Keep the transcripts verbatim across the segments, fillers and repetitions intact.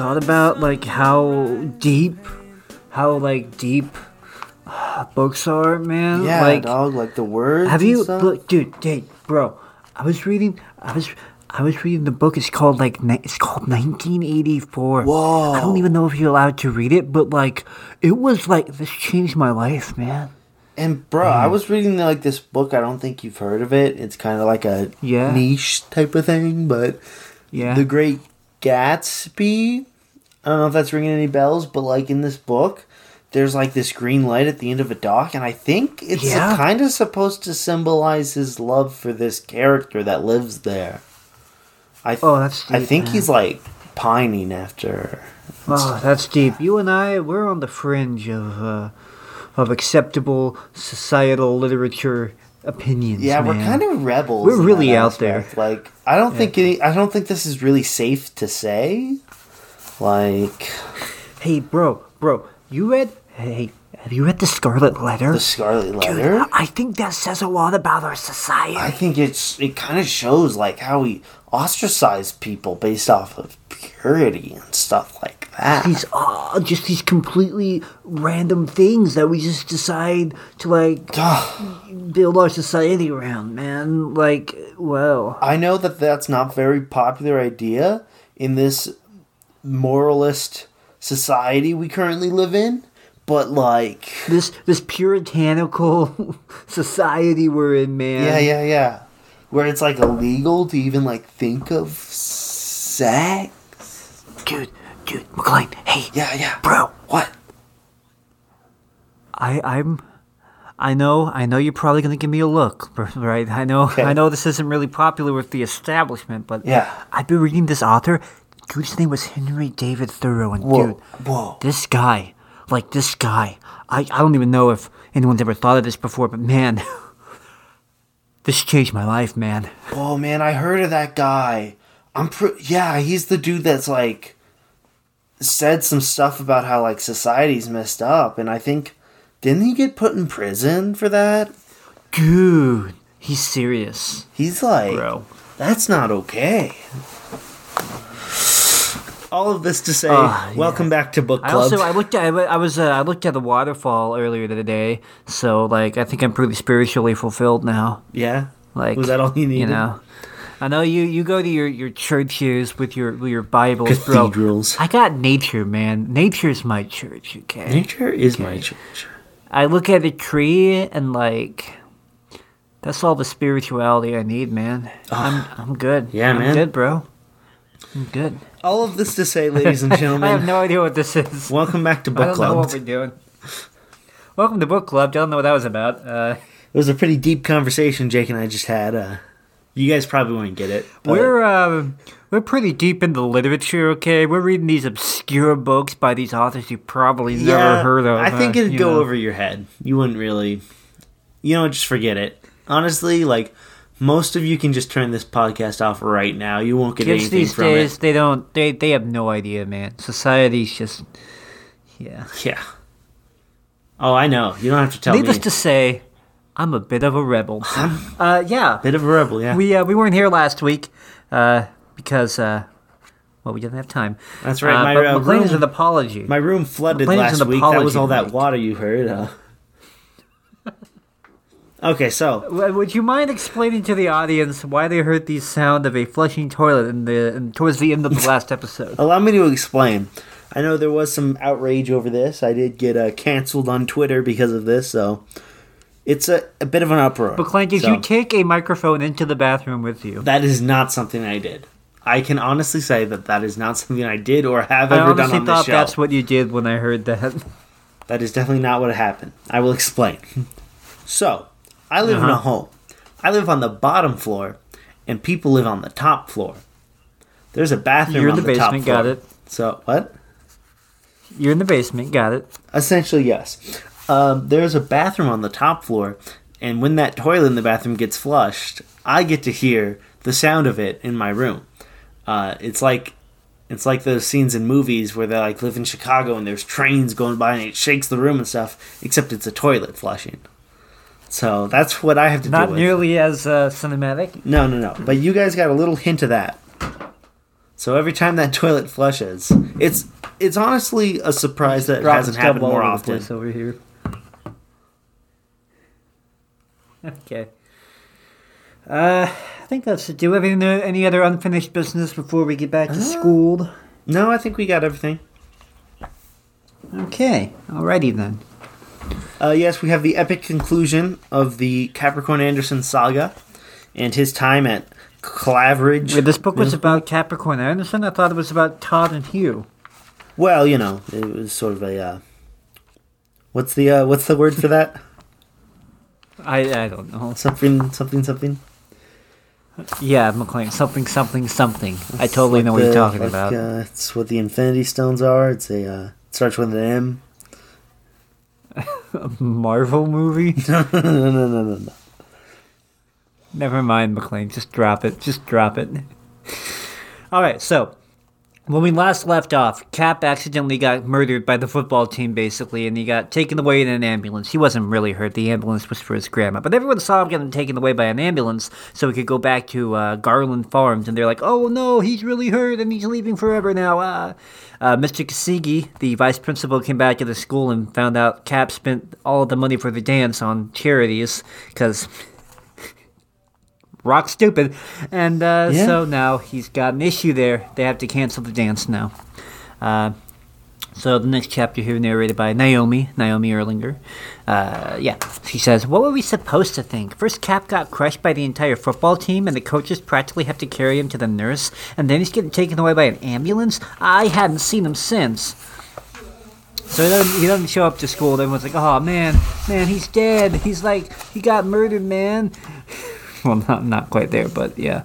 thought about like how deep, how like deep uh, books are, man? Yeah, like, dog. Like the words. have and you, stuff? look, dude, dude, bro? I was reading. I was. I was reading the book. It's called like ni- it's called nineteen eighty-four. Whoa. I don't even know if you're allowed to read it, but like it was like this changed my life, man. And bro, I was reading like this book. I don't think you've heard of it. It's kind of like a Yeah. niche type of thing, but Yeah. The Great Gatsby. I don't know if that's ringing any bells, but like in this book, there's like this green light at the end of a dock, and I think it's Yeah. kind of supposed to symbolize his love for this character that lives there. I th- Oh, that's I deep, think man. he's like pining after. Oh, that's deep. You and I, we're on the fringe of uh, of acceptable societal literature opinions. Yeah, we're man. kind of rebels. We're in really that out there. aspect. Like, I don't think any. I don't think this is really safe to say. Like, Hey, bro, bro, you read? Hey, have you read the Scarlet Letter? the Scarlet Dude, Letter. I think that says a lot about our society. I think it's it kind of shows like how we ostracize people based off of purity and stuff like that. these uh, just these completely random things that we just decide to like build our society around, man. Like, well, I know that that's not a very popular idea in this moralist society we currently live in, but like, this this puritanical society we're in, man. yeah, yeah, yeah, where it's like illegal to even like think of sex. Dude, dude, McLean, hey, Yeah, yeah, bro, What? I I'm. I know, I know you're probably gonna give me a look, right? I know, Okay. I know this isn't really popular with the establishment, but Yeah. I've been reading this author. Dude's name was Henry David Thoreau, and Whoa, dude, whoa. this guy, like this guy, I, I don't even know if anyone's ever thought of this before, but man, this changed my life, man. Oh man, I heard of that guy. I'm pr- yeah, he's the dude that's like said some stuff about how like society's messed up, and I think didn't he get put in prison for that? Dude, he's serious, He's like, bro. that's not okay. All of this to say, Ah, yeah. welcome back to book I club. also I looked at I was uh, I looked at the waterfall earlier today, so like I think I'm pretty spiritually fulfilled now. yeah, Like, was that all you needed? You know, I know you, you go to your, your churches with your with your Bibles, bro. Cathedrals. I got nature, man. Nature's my church. Okay. Nature is Okay. my church. I look at a tree and like, that's all the spirituality I need, man. I'm I'm good. Yeah, I'm man. good, bro. I'm good. All of this to say, ladies and I have gentlemen, no idea what this is. welcome back to I book don't club. know what we're doing. Welcome to book club. Don't know what that was about. Uh, It was a pretty deep conversation Jake and I just had. Uh, you guys probably wouldn't get it. but- We're um, we're pretty deep into literature, okay? We're reading these obscure books by these authors you probably never heard of. I think uh, it'd you go know. over your head. You wouldn't really, you know, just forget it. Honestly, like most of you can just turn this podcast off right now. You won't get Kids anything these from days, it. they don't, they they have no idea, man. Society's just, yeah. Yeah. Oh, I know. You don't have to tell Needless me. to say, I'm a bit of a rebel. uh, yeah. Bit of a rebel, yeah. We uh, we weren't here last week, uh, because uh, well, we didn't have time. That's right. Uh, My but uh, McLean is room, an apology. my room flooded McLean's last an week. That was apology all that week. water you heard. Uh. Okay, so W- Would you mind explaining to the audience why they heard the sound of a flushing toilet in the in, towards the end of the last episode? allow me to explain. I know there was some outrage over this. I did get uh, canceled on Twitter because of this, so it's a, a bit of an uproar. McLean, did So, you take a microphone into the bathroom with you? That is not something I did. I can honestly say that that is not something I did or have I ever done honestly on this thought show. that's what you did when I heard that. That is definitely not what happened. I will explain. So, I live in a Uh-huh. home. I live on the bottom floor, and people live on the top floor. There's a bathroom You're in on the the, top basement, floor. got it. So, what? You're in the basement, got it. Essentially, yes. Um, there's a bathroom on the top floor, and when that toilet in the bathroom gets flushed, I get to hear the sound of it in my room. Uh, it's like it's like those scenes in movies where they like live in Chicago and there's trains going by and it shakes the room and stuff. Except it's a toilet flushing. So that's what I have to Not do with. nearly as uh, cinematic. No, no, no. But you guys got a little hint of that. So every time that toilet flushes, it's it's honestly a surprise that it Dropping hasn't stuff happened all more over the often. place over here. Okay. Uh, I think that's it. Do you have any, any other unfinished business before we get back to Uh, school? No, I think we got everything. Okay. Alrighty then. Uh, yes, we have the epic conclusion of the Capricorn Anderson saga and his time at Claveridge. Wait, this book was Middle about Capricorn Anderson? I thought it was about Todd and Hugh. Well, you know, it was sort of a uh, what's the uh, what's the word for that? I I don't know. Something, something, something. Yeah, McLean. Something, something, something. I totally Like know what the- you're talking like, about. Uh, it's what the Infinity Stones are. It's a uh, it starts with an M. A Marvel movie? no, no, no, no, no, no. Never mind, McLean. Just drop it. Just drop it. Alright, so when we last left off, Cap accidentally got murdered by the football team, basically, and he got taken away in an ambulance. He wasn't really hurt. The ambulance was for his grandma. But everyone saw him getting taken away by an ambulance so he could go back to uh, Garland Farms. And they're like, oh no, he's really hurt and he's leaving forever now. Uh, uh, Mister Kasigi, the vice principal, came back to the school and found out Cap spent all of the money for the dance on charities because... rock stupid. And uh, Yeah. so now he's got an issue there. They have to cancel the dance now. Uh, so the next chapter here, narrated by Naomi, Naomi Erlinger. Uh, yeah, she says, what were we supposed to think? First, Cap got crushed by the entire football team, and the coaches practically have to carry him to the nurse, and then he's getting taken away by an ambulance? I hadn't seen him since. So he doesn't, he doesn't show up to school. Everyone's like, oh, man, man, he's dead. He's like, he got murdered, man. Well, not, not quite there, but yeah.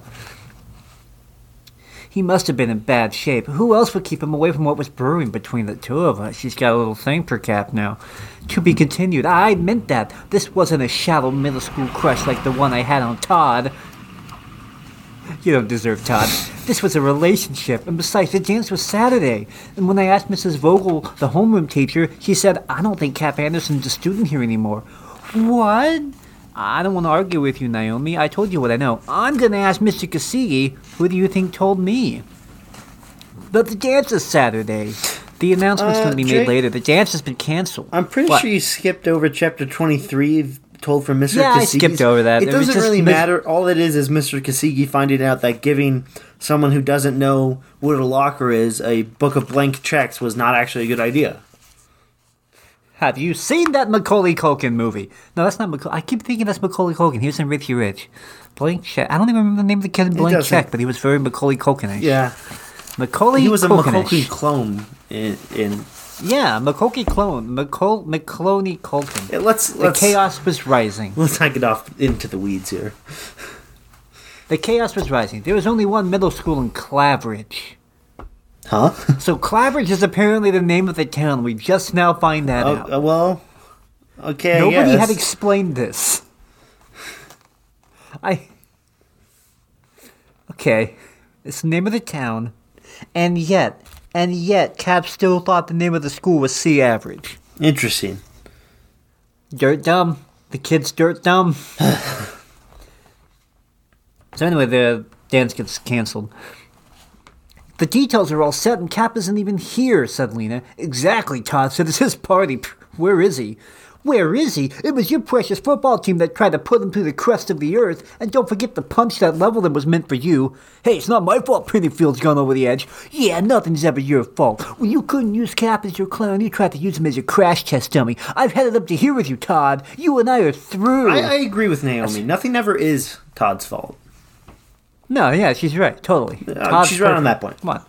He must have been in bad shape. Who else would keep him away from what was brewing between the two of us? She's got a little thing for Cap now. To be continued. I meant that. This wasn't a shallow middle school crush like the one I had on Todd. You don't deserve Todd. This was a relationship, and besides, the dance was Saturday. And when I asked Missus Vogel, the homeroom teacher, she said, I don't think Cap Anderson's a student here anymore. What? I don't want to argue with you, Naomi. I told you what I know. I'm going to ask Mister Kasigi. Who do you think told me? But the dance is Saturday. The announcement's Uh, going to be made Jake? later. The dance has been canceled. I'm pretty What? sure you skipped over chapter twenty-three, told from Mister Yeah, I Kasigi. skipped over that. It It was doesn't just really mis- matter. All it is is Mister Kasigi finding out that giving someone who doesn't know what a locker is a book of blank checks was not actually a good idea. Have you seen that Macaulay Culkin movie? No, that's not Macaulay. I keep thinking that's Macaulay Culkin. He was in Richie Rich. Blank Check. I don't even remember the name of the kid in Blank doesn't- Check, but he was very Macaulay Culkin-ish. Yeah, Macaulay he was a Culkin-ish. Macaulay clone. In, in Yeah, Macaulay clone. Macau- Macaulay Culkin. yeah, let's The let's chaos was rising. let's not get off into the weeds here. The chaos was rising. There was only one middle school in Claveridge. Huh? So Claveridge is apparently the name of the town. We just now find that out. Oh, uh, well, okay. I Nobody guess. had explained this. I. Okay. It's the name of the town. And yet, and yet, Cap still thought the name of the school was C Average. Interesting. Dirt dumb. The kid's dirt dumb. So anyway, the dance gets canceled. The details are all set and Cap isn't even here, said Lena. Exactly, Todd said. It's his party. Pff, where is he? Where is he? It was your precious football team that tried to put him through the crust of the earth. And don't forget the punch that leveled him was meant for you. Hey, it's not my fault Pennyfield's gone over the edge. Yeah, nothing's ever your fault. When you couldn't use Cap as your clown, you tried to use him as your crash test dummy. I've had it up to here with you, Todd. You and I are through. I, I agree with Naomi. Nothing ever is Todd's fault. No, yeah, she's right. Totally. Uh, Todd's she's right on perfect. that point. Come on.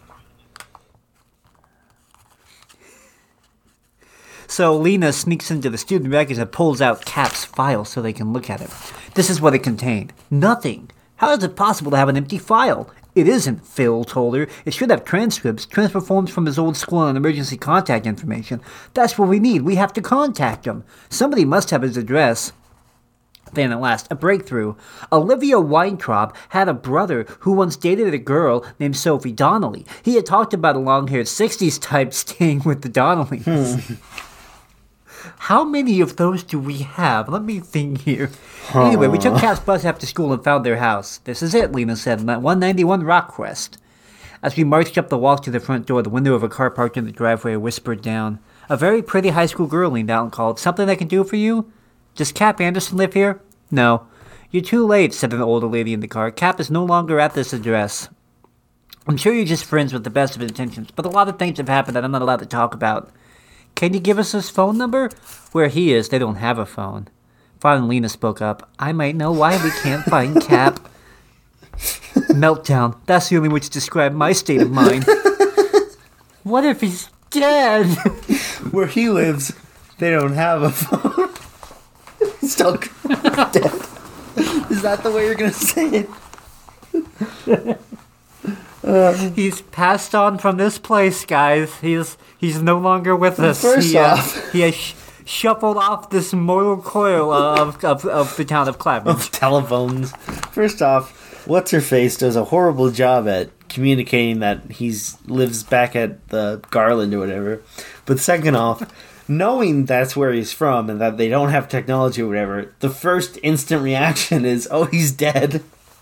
So Lena sneaks into the student records and pulls out Cap's file so they can look at it. This is what it contained. Nothing. How is it possible to have an empty file? It isn't, Phil told her. It should have transcripts, transfer forms from his old school and emergency contact information. That's what we need. We have to contact him. Somebody must have his address. Then at last, a breakthrough. Olivia Weintraub had a brother who once dated a girl named Sophie Donnelly. He had talked about a long-haired sixties type staying with the Donnellys. Hmm. How many of those do we have? Let me think here. Anyway, we took Cap's bus after school and found their house. This is it, Lena said, one ninety-one Rockcrest. As we marched up the walk to the front door, the window of a car parked in the driveway whispered down. A very pretty high school girl leaned out and called, "Something I can do for you? Does Cap Anderson live here?" "No." "You're too late," said an older lady in the car. "Cap is no longer at this address." "I'm sure you're just friends with the best of intentions, but a lot of things have happened that I'm not allowed to talk about." "Can you give us his phone number?" "Where he is, they don't have a phone." Finally, Lena spoke up. "I might know why we can't find Cap." Meltdown. That's the only way to describe my state of mind. What if he's dead? Where he lives, they don't have a phone. Still dead. Is that the way you're going to say it? Uh, he's passed on from this place, guys. He's he's no longer with us. First he, off, uh, he has sh- shuffled off this mortal coil of, of, of the town of Clapham. Of telephones. First off, what's her face does a horrible job at communicating that he's lives back at the Garland or whatever. But second off, knowing that's where he's from and that they don't have technology or whatever, the first instant reaction is, "Oh, he's dead."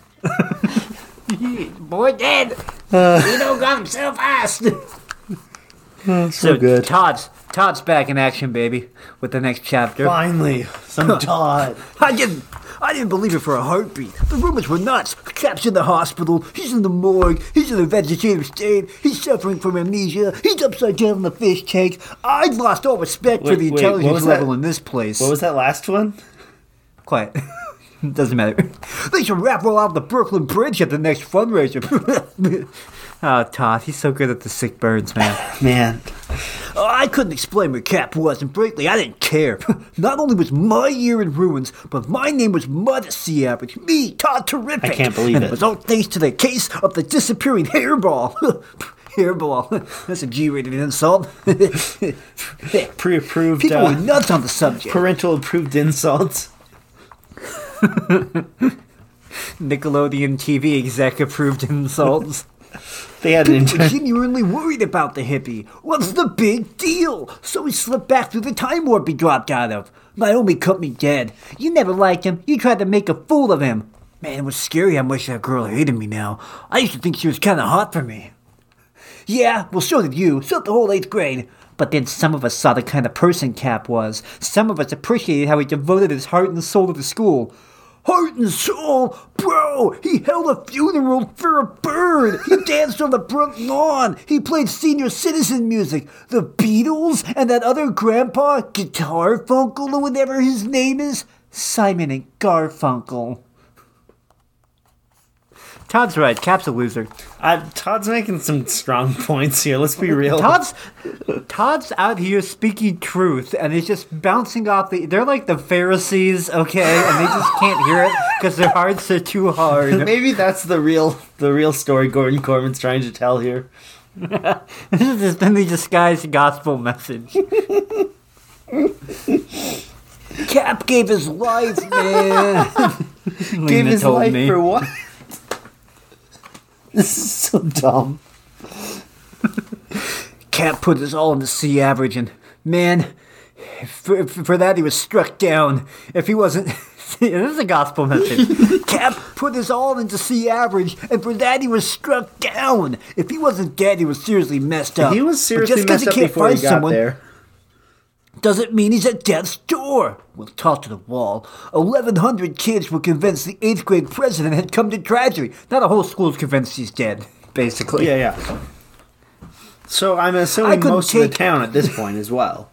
Boy, dead. Uh, he don't come so fast. Oh, so, so good. Todd's Todd's back in action, baby, with the next chapter. Finally, some Todd. I didn't, I didn't believe it for a heartbeat. The rumors were nuts. Cap's in the hospital. He's in the morgue. He's in a vegetative state. He's suffering from amnesia. He's upside down in the fish tank. I'd lost all respect wait, for the wait, intelligence level that? in this place. What was that last one? Quiet. Doesn't matter. They should wrap roll out the Brooklyn Bridge at the next fundraiser. Oh, Todd, he's so good at the sick burns, man. Man. Oh, I couldn't explain where Cap was, and frankly, I didn't care. Not only was my year in ruins, but my name was mud C average. Me, Todd Terrific. I can't believe and it. it was all thanks to the case of the disappearing hairball. Hairball. That's a G-rated insult. Pre-approved. People uh, were nuts on the subject. Parental approved insults. Nickelodeon T V exec approved insults. They had an People were genuinely worried about the hippie. What's the big deal? So he slipped back through the time warp he dropped out of. Naomi cut me dead. You never liked him. You tried to make a fool of him. Man, it was scary how much that girl hated me now. I used to think she was kind of hot for me. Yeah, well, so did you. So did the whole eighth grade. But then some of us saw the kind of person Cap was. Some of us appreciated how he devoted his heart and soul to the school. Heart and soul? Bro, he held a funeral for a bird. He danced on the front lawn. He played senior citizen music. The Beatles and that other grandpa, Guitar Funkle or whatever his name is. Simon and Garfunkel. Todd's right. Cap's a loser. Uh, Todd's making some strong points here. Let's be real. Todd's Todd's out here speaking truth, and he's just bouncing off the. They're like the Pharisees, okay, and they just can't hear it because their hearts are too hard. Maybe that's the real, the real story Gordon Corman's trying to tell here. This is a thinly disguised gospel message. Cap gave his life, man. Gave his life me. for what? This is so dumb. Cap put us all in the C average, and man, for, for that he was struck down. If he wasn't, this is a gospel message. Cap put us all into C average, and for that he was struck down. If he wasn't dead, he was seriously messed up. He was seriously But just messed he up can't before he find got someone, there. Doesn't mean he's at death's door. We'll talk to the wall. eleven hundred kids were convinced the eighth grade president had come to tragedy. Not a whole school's convinced he's dead, basically. Yeah, yeah. So I'm assuming most take... of the town at this point as well.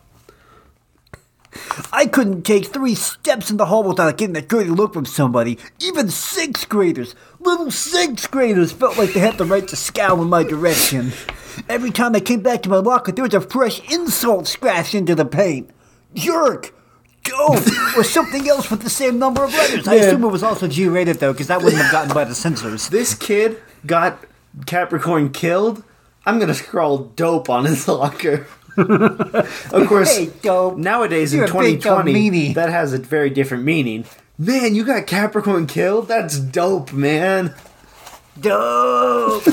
I couldn't take three steps in the hall without getting a dirty look from somebody. Even sixth graders, little sixth graders felt like they had the right to scowl in my direction. Every time I came back to my locker, there was a fresh insult scratched into the paint. Jerk! Dope! Or something else with the same number of letters. I Man. assume it was also G-rated, though, because that wouldn't have gotten by the censors. This kid got Capricorn killed. I'm going to scroll dope on his locker. Of course, Hey, dope. nowadays You're in a big dumb twenty twenty, meanie. that has a very different meaning. Man, you got Capricorn killed? That's dope, man. Dope!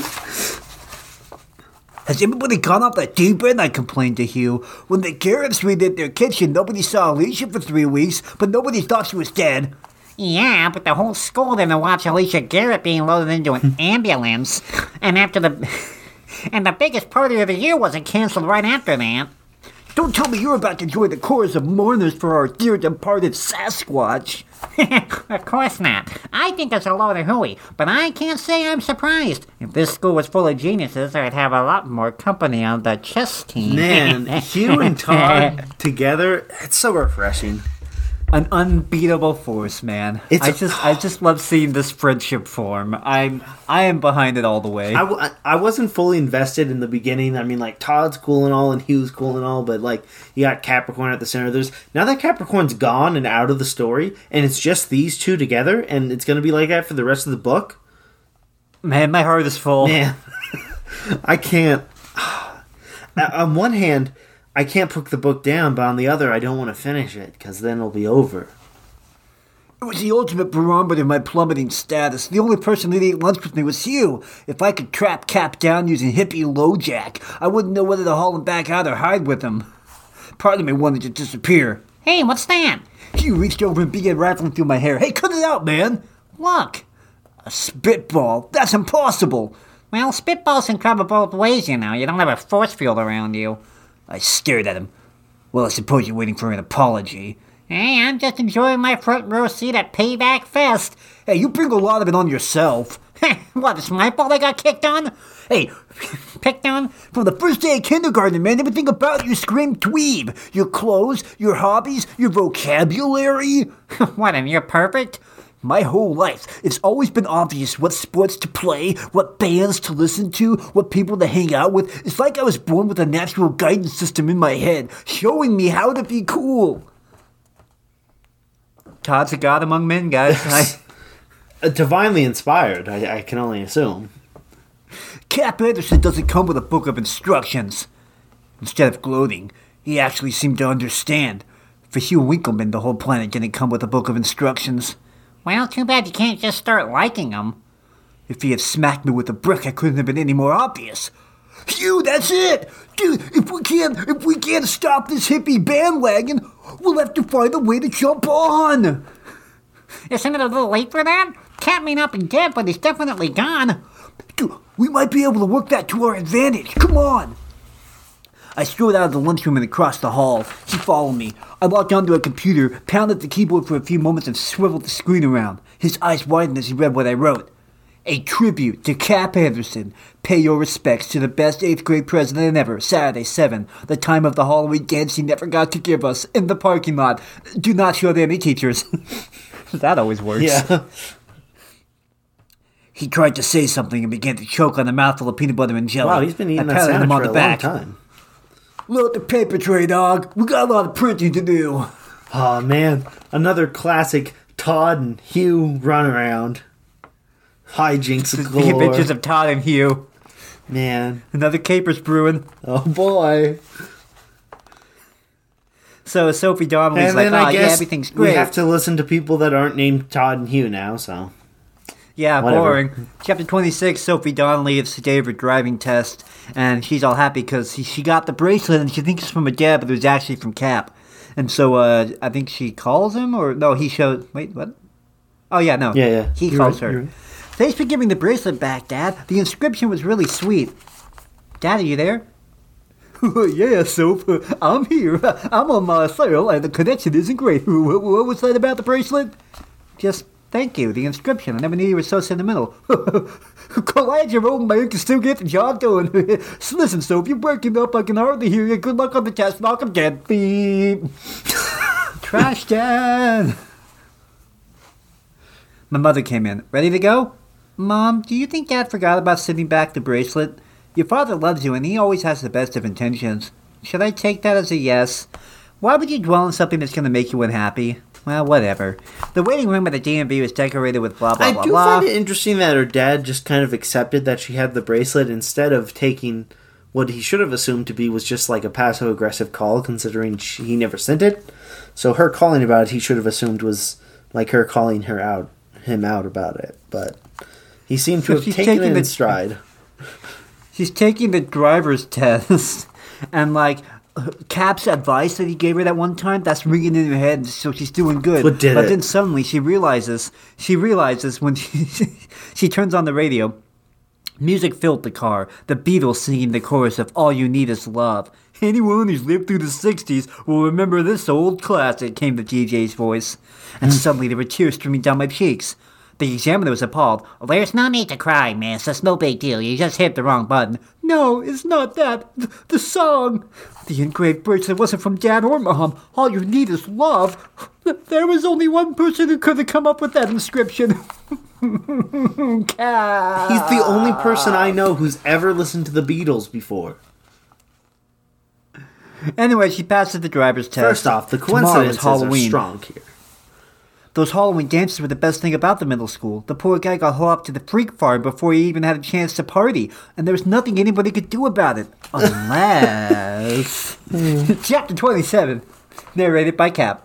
Has anybody gone off that deep end? I complained to Hugh. When the Garretts redid their kitchen, nobody saw Alicia for three weeks, but nobody thought she was dead. Yeah, but the whole school didn't watch Alicia Garrett being loaded into an ambulance. And after the And the biggest party of the year wasn't canceled right after that. Don't tell me you're about to join the chorus of mourners for our dear departed Sasquatch. Of course not. I think it's a load of hooey, but I can't say I'm surprised. If this school was full of geniuses, I'd have a lot more company on the chess team. Man, Hugh and Todd together, it's so refreshing. An unbeatable force, man. It's I a- just, I just love seeing this friendship form. I'm, I am behind it all the way. I, w- I wasn't fully invested in the beginning. I mean, like, Todd's cool and all, and Hugh's cool and all, but, like, you got Capricorn at the center. There's now that Capricorn's gone and out of the story, and it's just these two together, and it's going to be like that for the rest of the book. Man, my heart is full. Man, I can't. On one hand, I can't put the book down, but on the other, I don't want to finish it, because then it'll be over. It was the ultimate barometer of my plummeting status. The only person that ate lunch with me was Hugh. If I could trap Cap down using hippie LoJack, I wouldn't know whether to haul him back out or hide with him. Part of me wanted to disappear. Hey, what's that? Hugh reached over and began rattling through my hair. Hey, cut it out, man! Look. A spitball? That's impossible! Well, spitballs can travel both ways, you know. You don't have a force field around you. I stared at him. Well, I suppose you're waiting for an apology. Hey, I'm just enjoying my front row seat at Payback Fest. Hey, you bring a lot of it on yourself. What, it's my fault I got kicked on? Hey, Picked on? from the first day of kindergarten, man, everything about you screamed dweeb. Your clothes, your hobbies, your vocabulary. What, and you're perfect? My whole life, it's always been obvious what sports to play, what bands to listen to, what people to hang out with. It's like I was born with a natural guidance system in my head, showing me how to be cool. Todd's a god among men, guys. I... Uh, divinely inspired, I, I can only assume. Cap Anderson doesn't come with a book of instructions. Instead of gloating, he actually seemed to understand. For Hugh Winkleman, the whole planet didn't come with a book of instructions. Well, too bad you can't just start liking them. If he had smacked me with a brick, I couldn't have been any more obvious. Hugh, that's it! Dude, if we can't, if we can't stop this hippie bandwagon, we'll have to find a way to jump on! Isn't it a little late for that? Cat may not be dead, but he's definitely gone. Dude, we might be able to work that to our advantage. Come on! I strode out of the lunchroom and across the hall. He followed me. I logged onto a computer, pounded the keyboard for a few moments, and swiveled the screen around. His eyes widened as he read what I wrote. A tribute to Cap Anderson. Pay your respects to the best eighth grade president ever. Saturday, seven. The time of the Halloween dance he never got to give us. In the parking lot. Do not show to any teachers. That always works. Yeah. He tried to say something and began to choke on a mouthful of peanut butter and jelly. Wow, he's been eating I that patted him sandwich on for the a back. long time. Load the paper tray, dog. We got a lot of printing to do. Oh man, another classic Todd and Hugh runaround. Hijinks The galore. adventures of Todd and Hugh. Man, Another caper's brewing. oh boy. So Sophie Donnelly's And like, then oh I yeah, guess everything's we great. have to listen to people that aren't named Todd and Hugh now, so. Yeah, Whatever. boring. Chapter twenty-six, Sophie Donnelly is today of her driving test, and she's all happy because she got the bracelet and she thinks it's from her dad, but it was actually from Cap. And so uh, I think she calls him, or no, he shows. Wait, what? Oh, yeah, no. Yeah, yeah. He You're calls right, her. you're right. Thanks for giving the bracelet back, Dad. The inscription was really sweet. Dad, are you there? Yeah, Soph. I'm here. I'm on my cell, and the connection isn't great. What, what was that about the bracelet? Just thank you. The inscription. I never knew you were so sentimental. Glad your old man can still get the job done. So listen, Soph, you're breaking up. I can hardly hear you. Good luck on the test. Knock 'em dead. Beep. Trash can. My mother came in. Ready to go? Mom, do you think Dad forgot about sending back the bracelet? Your father loves you, and he always has the best of intentions. Should I take that as a yes? Why would you dwell on something that's going to make you unhappy? Well, whatever. The waiting room at the D M V was decorated with blah, blah, I blah, do blah. find it interesting that her dad just kind of accepted that she had the bracelet instead of taking what he should have assumed to be was just like a passive-aggressive call, considering she, he never sent it. So her calling about it, he should have assumed was like her calling her out, him out about it. But he seemed to So have she's taken taking it the- in stride. She's taking the driver's test, and like Cap's advice that he gave her that one time, that's ringing in her head, so she's doing good. What did but it? then suddenly she realizes, she realizes when she, she turns on the radio, Music filled the car, the Beatles singing the chorus of All You Need Is Love. Anyone who's lived through the sixties will remember this old classic, came the D J's voice. And suddenly there were tears streaming down my cheeks. The examiner was appalled. There's no need to cry, miss. It's no big deal. You just hit the wrong button. No, it's not that. The, the song. The engraved bracelet wasn't from Dad or Mom. All you need is love. There was only one person who could have come up with that inscription. Cat. He's the only person I know who's ever listened to the Beatles before. Anyway, she passes the driver's test. First off, the Tomorrow is coincidences are Halloween. strong here. Those Halloween dances were the best thing about the middle school. The poor guy got hauled off to the freak farm before he even had a chance to party, and there was nothing anybody could do about it. Unless... Chapter twenty-seven, narrated by Cap.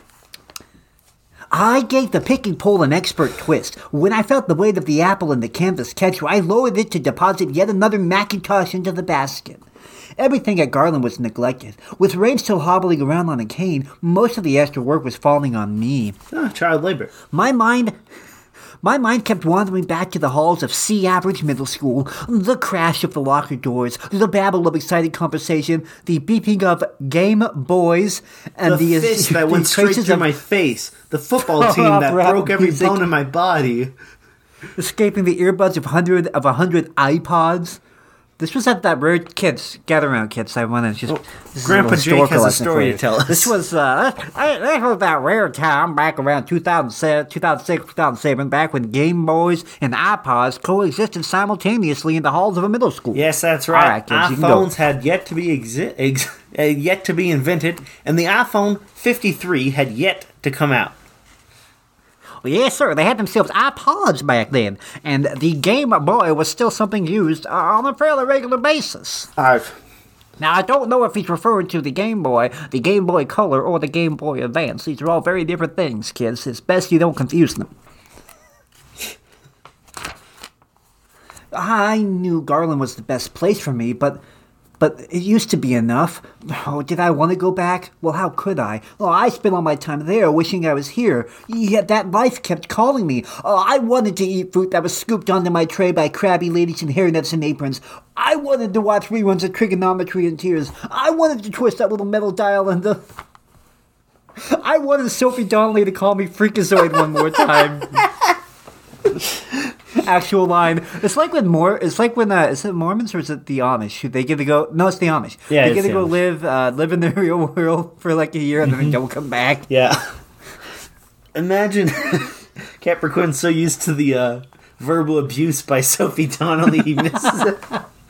I gave the picking pole an expert twist. When I felt the weight of the apple in the canvas catcher, I lowered it to deposit yet another Macintosh into the basket. Everything at Garland was neglected. With Rain still hobbling around on a cane, most of the extra work was falling on me. Oh, child labor. My mind... My mind kept wandering back to the halls of C-Average Middle School, the crash of the locker doors, the babble of excited conversation, the beeping of Game Boys, and The, the... fist the that went straight traces through of my face. The football team that Rap broke every music. bone in my body. escaping the earbuds of hundred of a hundred iPods. This was at that rare kids gather around kids. I want to just Well, this is Grandpa a Jake historical has a lesson for story you. to tell us. This was uh, I- this was that rare time back around two thousand seven, two thousand six, two thousand seven, back when Game Boys and iPods coexisted simultaneously in the halls of a middle school. Yes, that's All right. right, kids, you can go. iPhones had yet to be exi- ex- uh, yet to be invented, and the iPhone fifty-three had yet to come out. Well, yes, sir. They had themselves iPods back then, and the Game Boy was still something used uh, on a fairly regular basis. I've Now, I don't know if he's referring to the Game Boy, the Game Boy Color, or the Game Boy Advance. These are all very different things, kids. It's best you don't confuse them. I knew Garland was the best place for me, but but it used to be enough. Oh, did I want to go back? Well, how could I? Oh, I spent all my time there wishing I was here. Yet that life kept calling me. Oh, I wanted to eat fruit that was scooped onto my tray by crabby ladies in hairnets and aprons. I wanted to watch reruns of Trigonometry in Tears. I wanted to twist that little metal dial and the... I wanted Sophie Donnelly to call me Freakazoid one more time. Actual line. It's like when more. It's like when uh, is it Mormons or is it the Amish? Who they get to go? No, it's the Amish. Yeah, they it's get to the go Amish. live uh, live in the real world for like a year and then they don't come back. yeah. Imagine Capricorn's so used to the uh, verbal abuse by Sophie Donnelly, he misses it.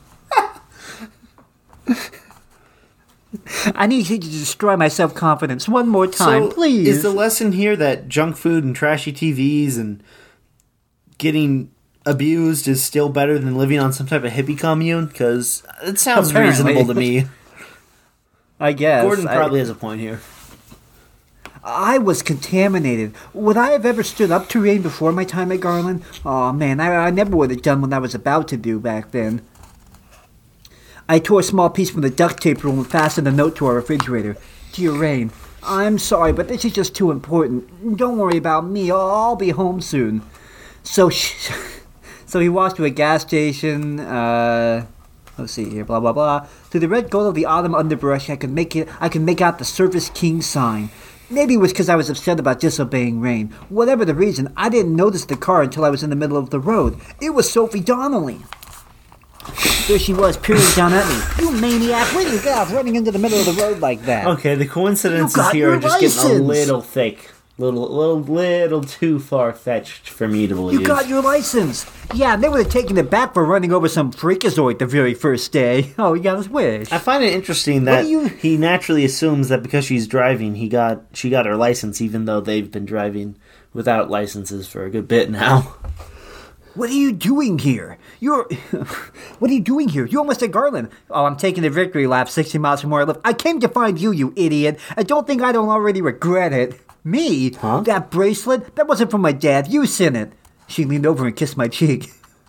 I need you to destroy my self confidence one more time, So, please. Is the lesson here that junk food and trashy T Vs and getting abused is still better than living on some type of hippie commune? Because it sounds Apparently. reasonable to me. I guess Gordon I- probably has a point here. I was contaminated. Would I have ever stood up to rain before my time at Garland? Oh man, I, I never would have done what I was about to do back then. I tore a small piece from the duct tape roll and fastened a note to our refrigerator. Dear Rain, I'm sorry, but this is just too important. Don't worry about me. I'll, I'll be home soon. So, sh- so he walked to a gas station. Uh, let's see here. Blah blah blah. Through the red glow of the autumn underbrush, I could make it. I could make out the Service King sign. Maybe it was because I was upset about disobeying Rain. Whatever the reason, I didn't notice the car until I was in the middle of the road. It was Sophie Donnelly. There she was, peering down at me. You maniac, where do you get off running into the middle of the road like that? Okay, the coincidences You got here your are just getting a license. little thick. Little, little, little too far-fetched for me to believe. You got your license. Yeah, they would have taken it back for running over some freakazoid the very first day. Oh, you got his wish. I find it interesting that do you- he naturally assumes that because she's driving, he got she got her license, even though they've been driving without licenses for a good bit now. What are you doing here? You're... what are you doing here? You're almost at Garland. Oh, I'm taking the victory lap sixty miles from where I live. I came to find you, you idiot. I don't think I don't already regret it. Me? Huh? That bracelet? That wasn't from my dad. You sent it. She leaned over and kissed my cheek.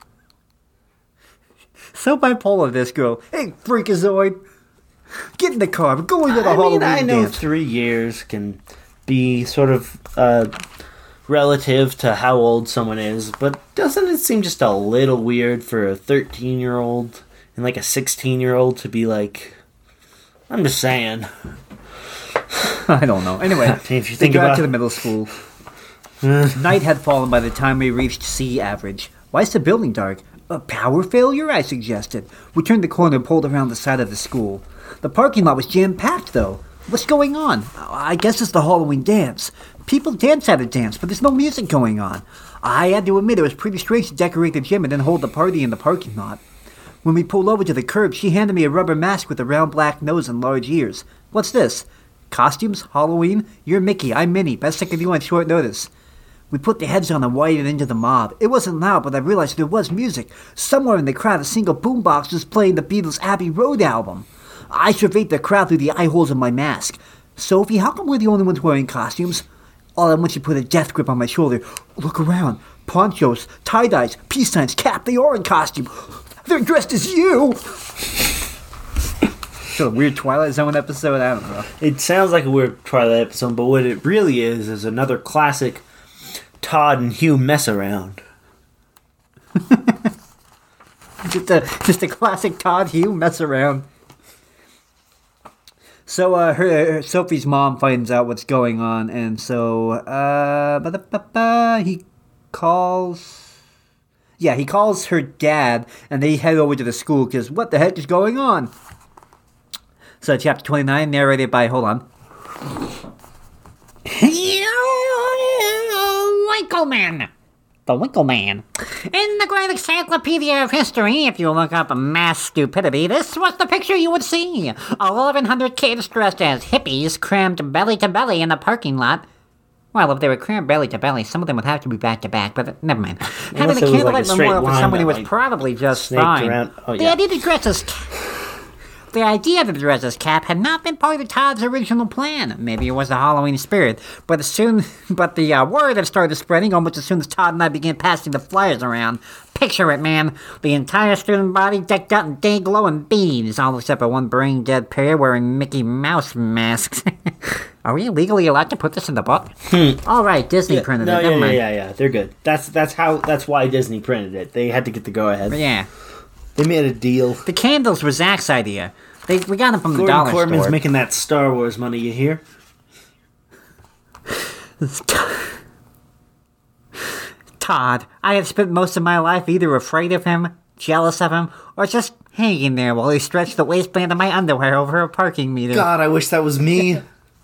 So bipolar, this girl. Hey, freakazoid. Get in the car. We're going to the I Halloween mean, I know dance. three years can be sort of uh, relative to how old someone is, but doesn't it seem just a little weird for a thirteen-year-old and like a sixteen-year-old to be like, I'm just saying. I don't know. Anyway, if you they think got about to the middle school. Night had fallen by the time we reached C average. Why is the building dark? A power failure, I suggested. We turned the corner and pulled around the side of the school. The parking lot was jam-packed, though. What's going on? I guess it's the Halloween dance. People dance at a dance, but there's no music going on. I had to admit it was pretty strange to decorate the gym and then hold the party in the parking lot. When we pulled over to the curb, she handed me a rubber mask with a round black nose and large ears. What's this? Costumes? Halloween? You're Mickey, I'm Minnie. Best I can do on short notice. We put the heads on and widened into the mob. It wasn't loud, but I realized there was music. Somewhere in the crowd, a single boombox was playing the Beatles' Abbey Road album. I surveyed the crowd through the eye holes of my mask. Sophie, how come we're the only ones wearing costumes? All at once she put a death grip on my shoulder. Look around. Ponchos, tie-dyes, peace signs, cap, they are in costume. They're dressed as you! So a weird Twilight Zone episode? I don't know. It sounds like a weird Twilight episode, but what it really is is another classic Todd and Hugh mess around. just, a, just a classic Todd Hugh mess around. So uh, her, her Sophie's mom finds out what's going on, and so uh, ba-da-ba-ba, he calls. Yeah, he calls her dad, and they head over to the school because what the heck is going on? So chapter twenty-nine, narrated by hold on. Winkleman. The Winkleman. In the Great Encyclopedia of History, if you look up mass stupidity, this was the picture you would see. eleven hundred kids dressed as hippies crammed belly to belly in the parking lot. Well, if they were crammed belly to belly, some of them would have to be back to back, but never mind. Having a it was candlelight like a straight memorial for line someone that, who was like, probably just snaked fine. around. Oh, The yeah. idea to dress as... The idea to dress as Cap had not been part of Todd's original plan. Maybe it was the Halloween spirit, but as soon, but the uh, word had started spreading almost as soon as Todd and I began passing the flyers around. Picture it, man. The entire student body decked out in day glow and beads, all except for one brain-dead pair wearing Mickey Mouse masks. Are we legally allowed to put this in the book? Hmm. All right, Disney Yeah, printed no, it. yeah, Never yeah, mind. yeah, yeah. They're good. That's that's how that's why Disney printed it. They had to get the go ahead. But yeah. They made a deal. The candles were Zach's idea. They, we got them from the Gordon dollar Corman's store. making that Star Wars money, you hear? Todd, I have spent most of my life either afraid of him, jealous of him, or just hanging there while he stretched the waistband of my underwear over a parking meter. God, I wish that was me.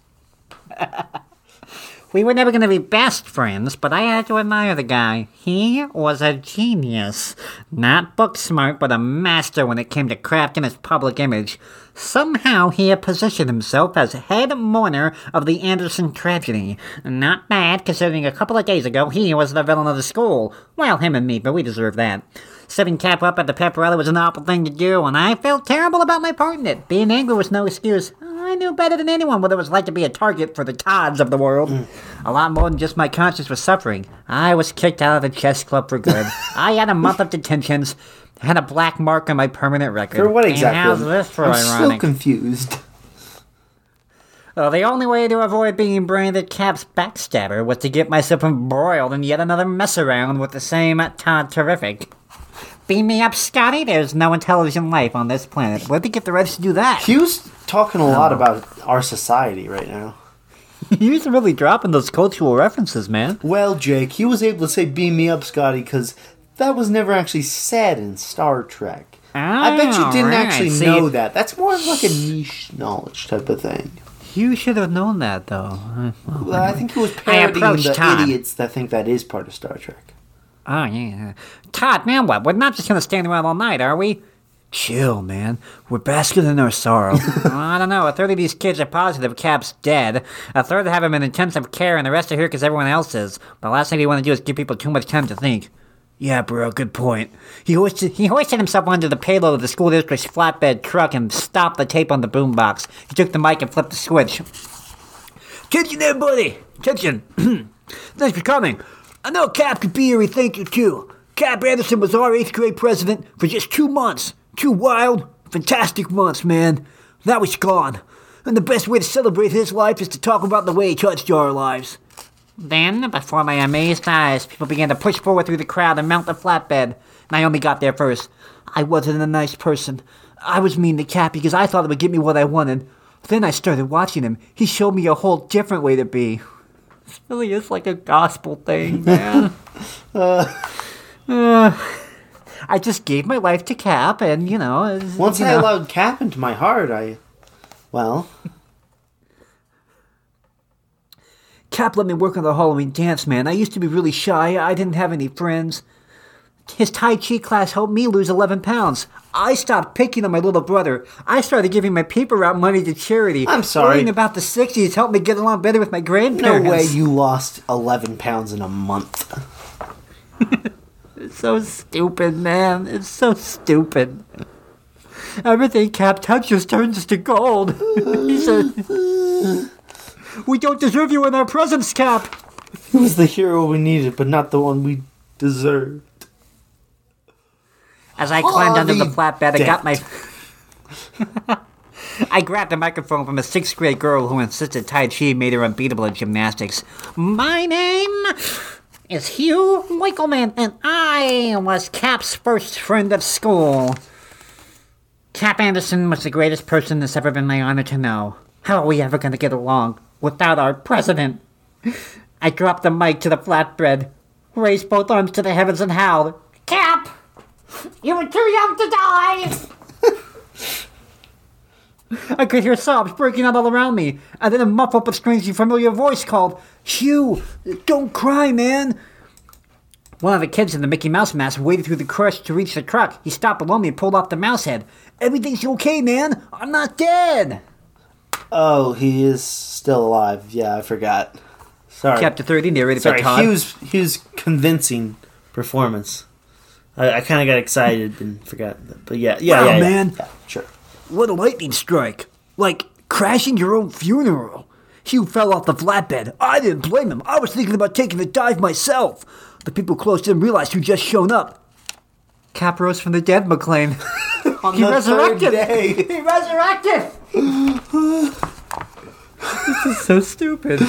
We were never going to be best friends, but I had to admire the guy. He was a genius. Not book smart, but a master when it came to crafting his public image. Somehow he had positioned himself as head mourner of the Anderson tragedy. Not bad, considering a couple of days ago he was the villain of the school. Well, him and me, but we deserve that. Setting Cap up at the pep rally was an awful thing to do, and I felt terrible about my part in it. Being angry was no excuse. I knew better than anyone what it was like to be a target for the Todds of the world. Mm. A lot more than just my conscience was suffering. I was kicked out of the chess club for good. I had a month of detentions, had a black mark on my permanent record. For what And exactly? how's this for I'm ironic? still confused. Well, the only way to avoid being branded Cap's backstabber was to get myself embroiled in yet another mess around with the same Todd Terrific. Beam me up, Scotty. There's no intelligent life on this planet. Where'd they get the rights to do that? Hugh's talking a lot about our society right now. He's really dropping those cultural references, man. Well, Jake, he was able to say beam me up, Scotty, because that was never actually said in Star Trek. Oh, I bet you didn't right. actually See, know that. That's more of like a niche knowledge type of thing. You should have known that, though. Well, I think he was I parodying approached the Todd. idiots that think that is part of Star Trek. Oh, yeah. Todd, now what? We're not just going to stand around all night, are we? Chill, man. We're basking in our sorrow. Well, I don't know. A third of these kids are positive Cap's dead. A third have him in intensive care, and the rest are here because everyone else is. The last thing you want to do is give people too much time to think. Yeah, bro, good point. He hoisted, he hoisted himself onto the payload of the school district's flatbed truck and stopped the tape on the boombox. He took the mic and flipped the switch. Attention there, buddy. Attention. Thanks for coming. I know Cap could be here, we thank you too. Cap Anderson was our eighth grade president for just two months. Two wild, fantastic months, man. Now he's gone. And the best way to celebrate his life is to talk about the way he touched our lives. Then, before my amazed eyes, people began to push forward through the crowd and mount the flatbed. Naomi got there first. I wasn't a nice person. I was mean to Cap because I thought it would get me what I wanted. Then I started watching him. He showed me a whole different way to be. This really is like a gospel thing, man. uh, uh, I just gave my life to Cap, and, you know... As, Once you I know, allowed Cap into my heart, I... Well... Cap let me work on the Halloween dance, man. I used to be really shy. I didn't have any friends. His Tai Chi class helped me lose eleven pounds. I stopped picking on my little brother. I started giving my paper route money to charity. I'm sorry. Worrying about the sixties helped me get along better with my No grandparents. way you lost eleven pounds in a month. It's so stupid, man. It's so stupid. Everything Cap touches turns to gold. He said, "We don't deserve you in our presence, Cap." He was the hero we needed, but not the one we deserved. As I climbed Oh, under the the flatbed, I got my... I grabbed a microphone from a sixth grade girl who insisted Tai Chi made her unbeatable at gymnastics. My name is Hugh Winkleman, and I was Cap's first friend at school. Cap Anderson was the greatest person it's ever been my honor to know. How are we ever going to get along without our president? I dropped the mic to the flatbed, raised both arms to the heavens, and howled, Cap! You were too young to die! I could hear sobs breaking out all around me, and then a muffled but strangely familiar voice called, "Hugh, don't cry, man." One of the kids in the Mickey Mouse mask waded through the crush to reach the truck. He stopped below me and pulled off the mouse head. "Everything's okay, man. I'm not dead." Oh, he is still alive. Yeah, I forgot. Sorry. Chapter thirty, narrated Sorry, by Todd. Hugh's, Hugh's convincing performance. I, I kind of got excited and forgot. That. But yeah, yeah, Wow, yeah, yeah. man. Yeah, sure. What a lightning strike. Like, crashing your own funeral. Hugh fell off the flatbed. I didn't blame him. I was thinking about taking the dive myself. The people close didn't realize who'd just shown up. Cap rose from the dead, McLean. On He the resurrected. third day. He resurrected! This is so stupid.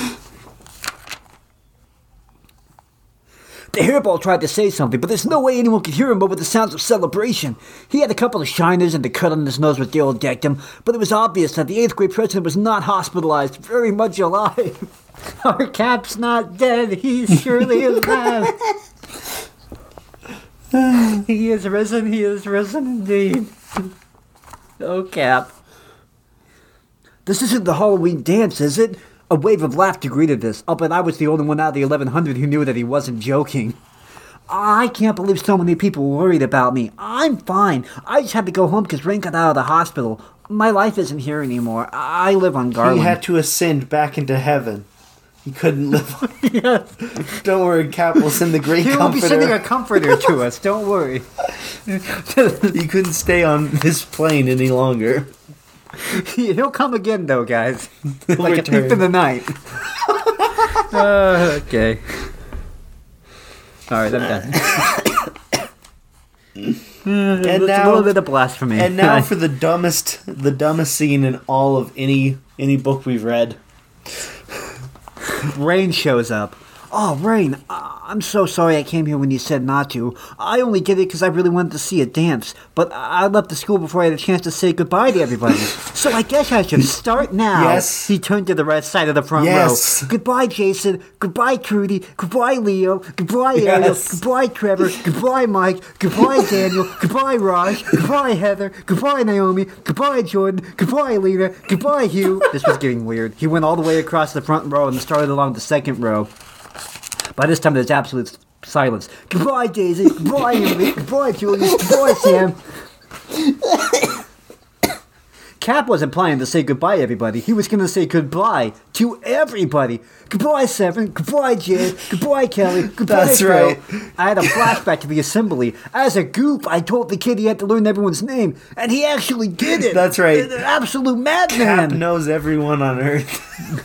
The hairball tried to say something, but there's no way anyone could hear him over the sounds of celebration. He had a couple of shiners and the cut on his nose where Dale decked him, but it was obvious that the eighth grade president was not hospitalized, very much alive. Our Cap's not dead, he's surely alive. He is risen, he is risen indeed. Oh, Cap. This isn't the Halloween dance, is it? A wave of laughter greeted this. I'll bet I was the only one out of the eleven hundred who knew that he wasn't joking. I can't believe so many people were worried about me. I'm fine. I just had to go home because Rain got out of the hospital. My life isn't here anymore. I live on Garland. He had to ascend back into heaven. He couldn't live on... Yes. Don't worry, Cap will send the great He will comforter. be sending a comforter to us. Don't worry. He couldn't stay on this plane any longer. He'll come again, though, guys. Like a return. thief in the night. uh, okay. All right, I'm done. And That's now, a little bit of blasphemy. and now for the dumbest, the dumbest scene in all of any any book we've read. Rain shows up. Oh, Rain, uh, I'm so sorry I came here when you said not to. I only did it because I really wanted to see a dance, but I left the school before I had a chance to say goodbye to everybody. So I guess I should start now. Yes. He turned to the right side of the front Yes. row. Goodbye, Jason. Goodbye, Trudy. Goodbye, Leo. Goodbye, Ariel. Yes. Goodbye, Trevor. Goodbye, Mike. Goodbye, Daniel. Goodbye, Raj. Goodbye, Heather. Goodbye, Naomi. Goodbye, Jordan. Goodbye, Lena. Goodbye, Hugh. This was getting weird. He went all the way across the front row and started along the second row. By this time, there's absolute silence. Goodbye, Daisy. Goodbye, Emily. Goodbye, Julius. Goodbye, Sam. Cap wasn't planning to say goodbye, everybody. He was going to say goodbye to everybody. Goodbye, Seven. Goodbye, Jade. Goodbye, Kelly. Goodbye, That's Phil. right. I had a flashback to the assembly. As a goop, I told the kid he had to learn everyone's name, and he actually did it. That's right. An absolute Cap madman. knows everyone on Earth.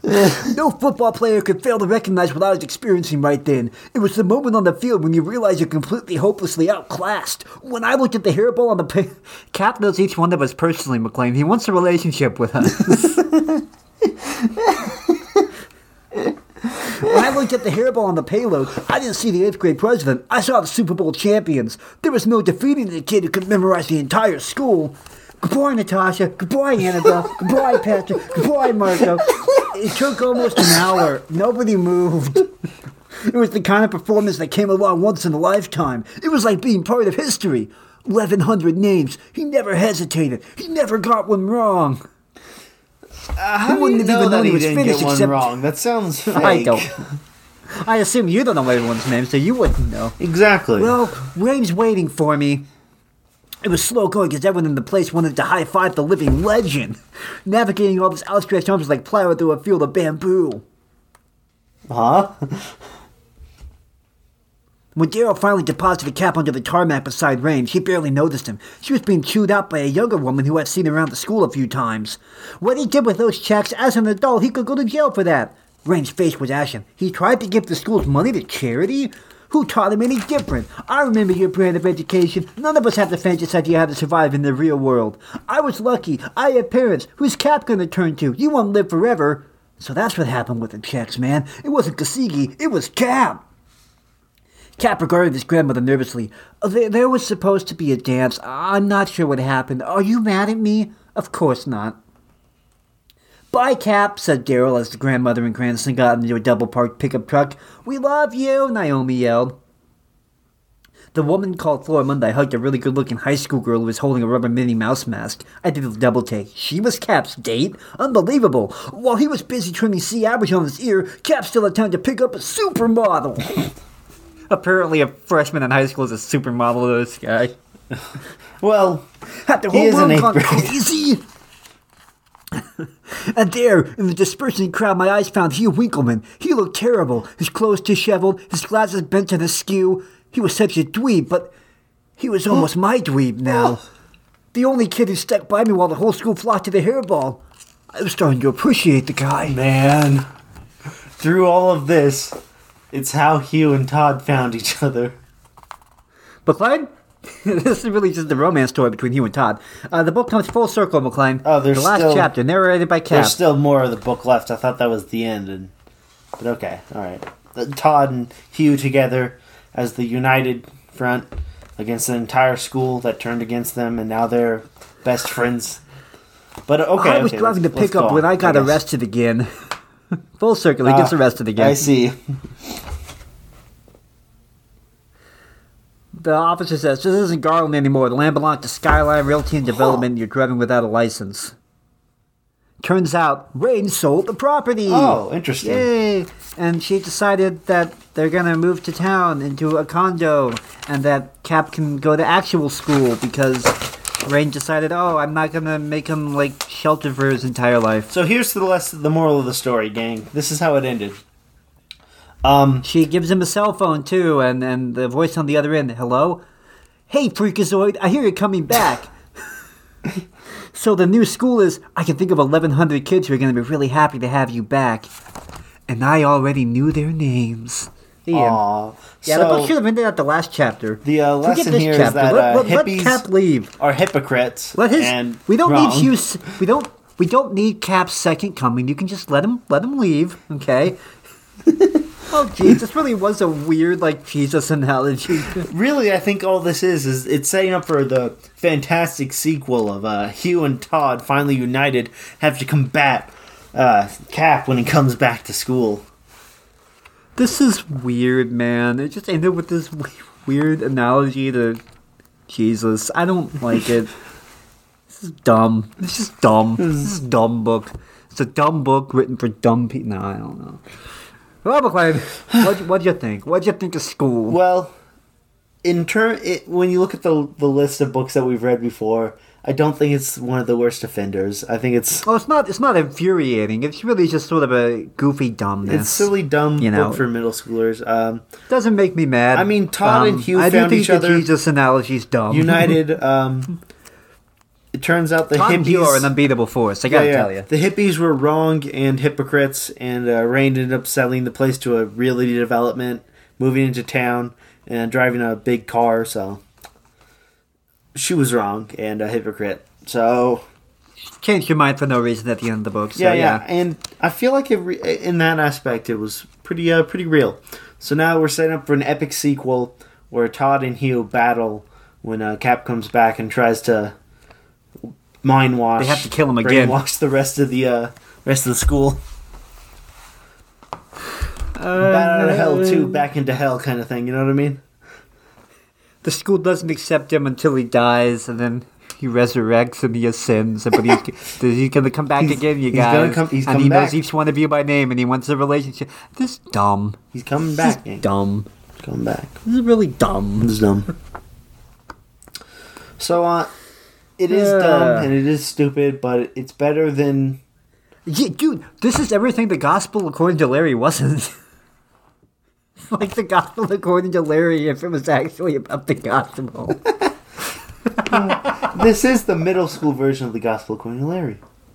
No football player could fail to recognize what I was experiencing right then. It was the moment on the field when you realize you're completely hopelessly outclassed. When I looked at the hairball on the pa- Cap knows each one of us personally, McLean. He wants a relationship with us. When I looked at the hairball on the payload, I didn't see the eighth grade president. I saw the Super Bowl champions. There was no defeating the kid who could memorize the entire school. Goodbye, Natasha. Goodbye, Annabelle. Goodbye, Patrick. Goodbye, Marco. It took almost an hour. Nobody moved. It was the kind of performance that came along once in a lifetime. It was like being part of history. eleven hundred names. He never hesitated. He never got one wrong. Uh, how do you know that he didn't get one except... wrong? That sounds fake. I don't. I assume you don't know everyone's name, so you wouldn't know. Exactly. Well, Rain's waiting for me. It was slow going because everyone in the place wanted to high-five the living legend. Navigating all those outstretched arms was like plowing through a field of bamboo. Huh? When Daryl finally deposited Cap onto the tarmac beside Rain, she barely noticed him. She was being chewed out by a younger woman who I'd seen around the school a few times. What he did with those checks, as an adult, he could go to jail for that. Rain's face was ashen. He tried to give the school's money to charity? Who taught him any different? I remember your brand of education. None of us have the faintest idea how to survive in the real world. I was lucky. I had parents. Who's Cap gonna turn to? You won't live forever. So that's what happened with the checks, man. It wasn't Kasigi. It was Cap. Cap regarded his grandmother nervously. There, there was supposed to be a dance. I'm not sure what happened. Are you mad at me? Of course not. Bye, Cap, said Daryl as the grandmother and grandson got into a double-parked pickup truck. We love you, Naomi yelled. The woman called Florimunda hugged a really good-looking high school girl who was holding a rubber Minnie Mouse mask. I did a double take. She was Cap's date? Unbelievable. While he was busy trimming C average on his ear, Cap still had time to pick up a supermodel. Apparently a freshman in high school is a supermodel to this guy. Well, had the he whole is an room eighth gone grade. crazy. And there, in the dispersing crowd, my eyes found Hugh Winkleman. He looked terrible. His clothes disheveled, his glasses bent to the skew. He was such a dweeb, but he was almost my dweeb now. The only kid who stuck by me while the whole school flocked to the hairball. I was starting to appreciate the guy. Man, through all of this, it's how Hugh and Todd found each other. McLean? This is really just a romance story between Hugh and Todd. Uh, the book comes full circle, McLean. Oh, there's the last still, chapter, narrated by Cap. There's still more of the book left. I thought that was the end, and but okay, all right. Uh, Todd and Hugh together as the united front against an entire school that turned against them, and now they're best friends. But okay, I was okay, driving to let's- let's pick up go when on, I got guess. arrested again. Full circle, he Ah, gets arrested again. I see. The officer says, this isn't Garland anymore. The land belongs to Skyline Realty and Development. You're driving without a license. Turns out, Rain sold the property. Oh, interesting. Yay! And she decided that they're going to move to town into a condo and that Cap can go to actual school because Rain decided, oh, I'm not going to make him, like, shelter for his entire life. So here's the lesson, the moral of the story, gang. This is how it ended. Um, She gives him a cell phone, too, and, and the voice on the other end, hello? Hey, Freakazoid, I hear you're coming back. So the new school is, I can think of eleven hundred kids who are going to be really happy to have you back. And I already knew their names. The end. aw. Yeah, so the book should have ended at the last chapter. the uh, Forget lesson this here is chapter. that let, uh, let, let hippies Cap leave. are hypocrites. Let his. and we don't wrong. need Hugh's. We don't. We don't need Cap's second coming. You can just let him. Let him leave. Okay. Oh, jeez, this really was a weird, like, Jesus analogy. Really, I think all this is is it's setting up for the fantastic sequel of uh, Hugh and Todd finally united have to combat uh, Cap when he comes back to school. This is weird, man. It just ended with this w- weird analogy to Jesus. I don't like it. This is dumb. This is dumb. This is a dumb book. It's a dumb book written for dumb people. No, I don't know. Well, McLean, what'd, what'd you think? What'd you think of school? Well, in turn, it, when you look at the the list of books that we've read before, I don't think it's one of the worst offenders. I think it's Well, it's not. It's not infuriating. It's really just sort of a goofy dumbness. it's silly, dumb you know. book for middle schoolers. Um, Doesn't make me mad. I mean, Todd Um, and Hugh I do found think each the other Jesus analogy's dumb. united. Um, it turns out the Tom and Hugh are an hippies. unbeatable force. I gotta tell you. The hippies were wrong and hypocrites, and uh, Rain ended up selling the place to a realty development, moving into town, and driving a big car. So she was wrong and a hypocrite. So Change your mind for no reason at the end of the book. So, yeah, yeah, yeah, and I feel like it re- in that aspect it was pretty, uh, pretty real. So now we're setting up for an epic sequel where Todd and Hugh battle when uh, Cap comes back and tries to mind wash. They have to kill him again. Brainwash the rest of the uh, rest of the school. Uh, Bat out of hell too, back into hell kind of thing. You know what I mean? The school doesn't accept him until he dies, and then he resurrects and he ascends. But he's, he's going to come back He's- again, you he's guys. gonna come- he's and coming he knows back. each one of you by name, and he wants a relationship. This is dumb. He's coming This back. is Gang. dumb. He's coming back. This is really dumb. It's dumb. So, uh, it is Yeah. dumb and it is stupid, but it's better than. Yeah, dude, this is everything the gospel according to Larry wasn't. Like the gospel according to Larry, if it was actually about the gospel. This is the middle school version of the Gospel according to Larry.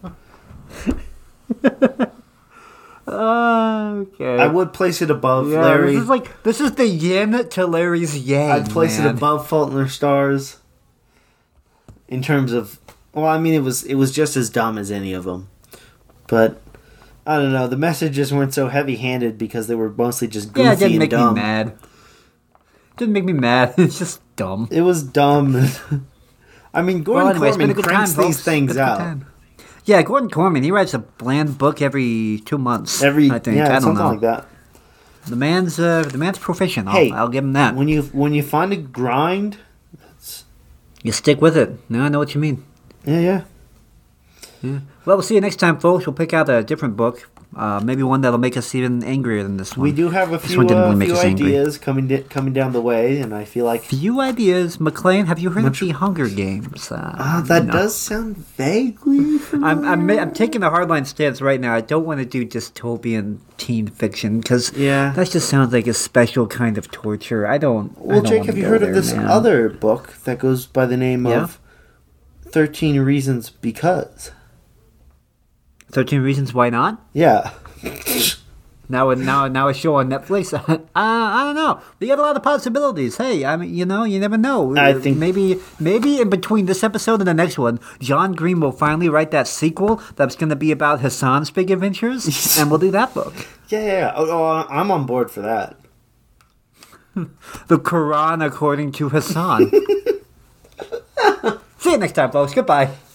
Okay. I would place it above yeah, Larry. This is like this is the yin to Larry's yang. I'd place man. it above Fault in Our Stars. In terms of, well, I mean, it was it was just as dumb as any of them, but I don't know. The messages weren't so heavy-handed because they were mostly just goofy Yeah, it didn't and make dumb. me mad. Didn't make me mad. It's just dumb. It was dumb. I mean, Gordon Well, anyway, it's been Corman a good cranks time, these folks. things It's been a good out time. Yeah, Gordon Corman, he writes a bland book every two months. every I think. yeah, I don't something know. like that. The man's uh, the man's proficient. I'll, Hey, I'll give him that. When you when you find a grind, You stick with it. Now I know what you mean. yeah, yeah. Well, we'll see you next time, folks. We'll pick out a different book. Uh, maybe one that'll make us even angrier than this one. We do have a This few, one didn't uh, really make few us angry. ideas coming di- coming down the way, and I feel like Few ideas. McLean, have you heard Much- of the Hunger Games? Uh, ah, that no. does sound vaguely. I'm, I'm, ma- I'm taking a hardline stance right now. I don't want to do dystopian teen fiction because Yeah. that just sounds like a special kind of torture. I don't. I Well, don't Jake, wanna have you go heard of there, this man. other book that goes by the name Yeah? of Thirteen Reasons Because? Thirteen Reasons Why Not? Yeah. Now, a- now, now a show on Netflix. uh, I don't know. We got a lot of possibilities. Hey, I mean, you know, you never know. I Uh, think- maybe, maybe in between this episode and the next one, John Green will finally write that sequel that's going to be about Hassan's big adventures, and we'll do that book. Yeah, yeah, yeah. Oh, oh, I'm on board for that. The Quran according to Hassan. See you next time, folks. Goodbye.